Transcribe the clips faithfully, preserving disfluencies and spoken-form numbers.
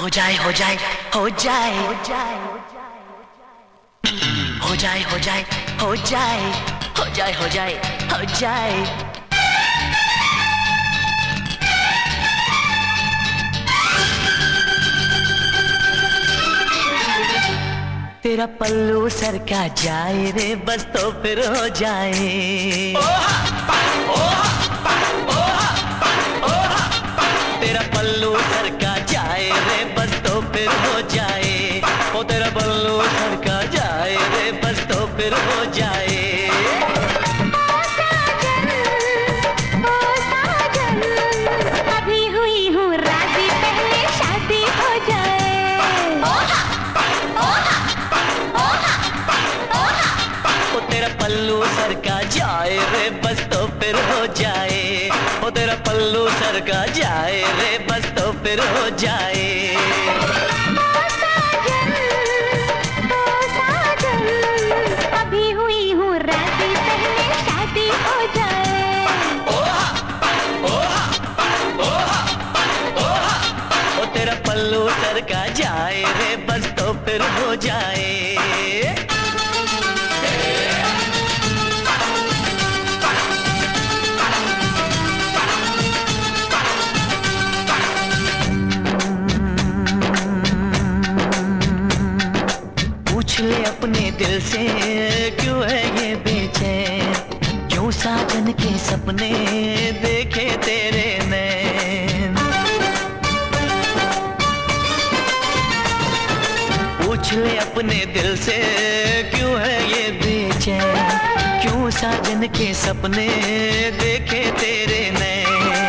हो जाए हो जाए हो जाए हो जाए हो जाए हो जाए हो जाए हो जाए हो जाए हो जाए तेरा पल्लू सर का जाए रे बस तो फिर हो जाए। तेरा पल्लू सर का जाए रे बस तो फिर हो जाए। ओ तेरा पल्लू सर का जाए रे बस तो फिर हो जाए। अभी हुई हूँ राजी पहले शादी हो जाए। ओ तेरा पल्लू सर का जाए रे बस तो फिर हो जाए। ओ तेरा पल्लू सर का जाए रे बस तो फिर हो जाए। अभी हुई हूँ राजी पहले शादी हो जाए। ओ तेरा पल्लू सर का जाए रे बस तो फिर हो जाए। पूछ ले अपने दिल से क्यों है ये बेचैन, क्यों साजन के सपने देखे तेरे नैन। पूछ ले अपने दिल से क्यों है ये बेचैन, क्यों साजन के सपने देखे तेरे नैन।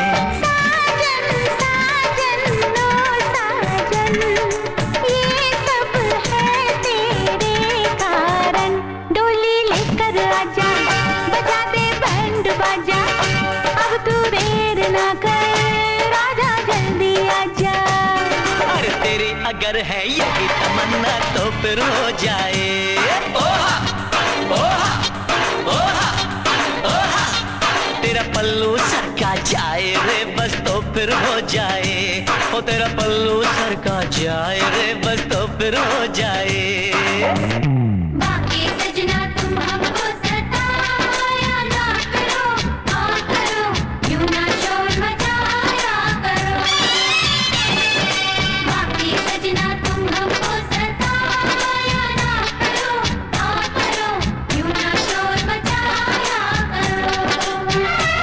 अगर है यही तमन्ना तो फिर हो जाए। ओहा, ओहा, ओहा, ओहा। तेरा पल्लू सर का जाए रे बस तो फिर हो जाए। ओ तेरा पल्लू सर का जाए रे बस तो फिर हो जाए। बाकी सजना तुम हमको सताया ना करो, हाँ करो, यूं ना शोर मचाया करो। बाकी सजना तुम हमको सताया ना करो, हाँ करो, यूं ना शोर मचाया करो।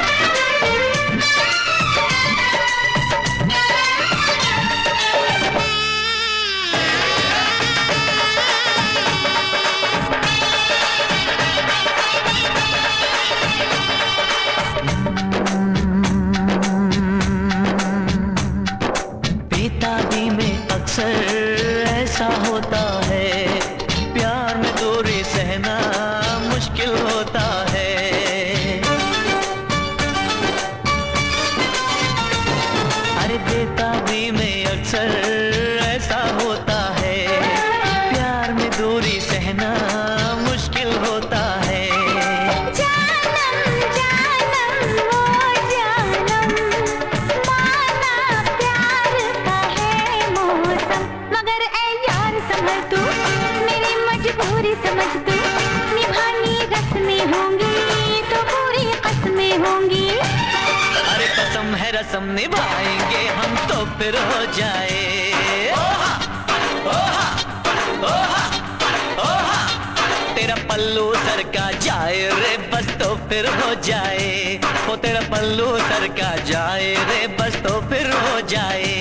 बेताबी में अक्सर ऐसा होता है, प्यार में दूरी सहना मुश्किल होता है। अरे बेताबी में अक्सर ऐसा होता है, प्यार में दूरी सहना मुश्किल होता है। समझ तू निभानी रस्में होंगी तो पूरी कसमें होंगी। अरे कसम है रस्म निभाएंगे हम तो फिर हो जाए। ओहा, ओहा, ओहा, ओहा। तेरा पल्लू सर का जाए रे बस तो फिर हो जाए। ओ तेरा पल्लू सर का जाए रे बस तो फिर हो जाए।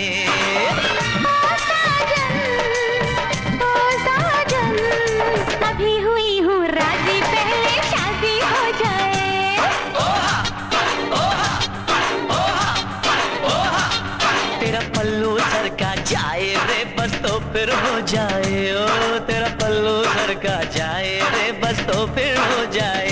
अभी हुई हूँ राजी पहले शादी हो जाए। ओहा, ओहा, ओहा, ओहा। तेरा पल्लू सर का जाए रे बस तो फिर हो जाए। ओ तेरा पल्लू सर का जाए रे बस तो फिर हो जाए।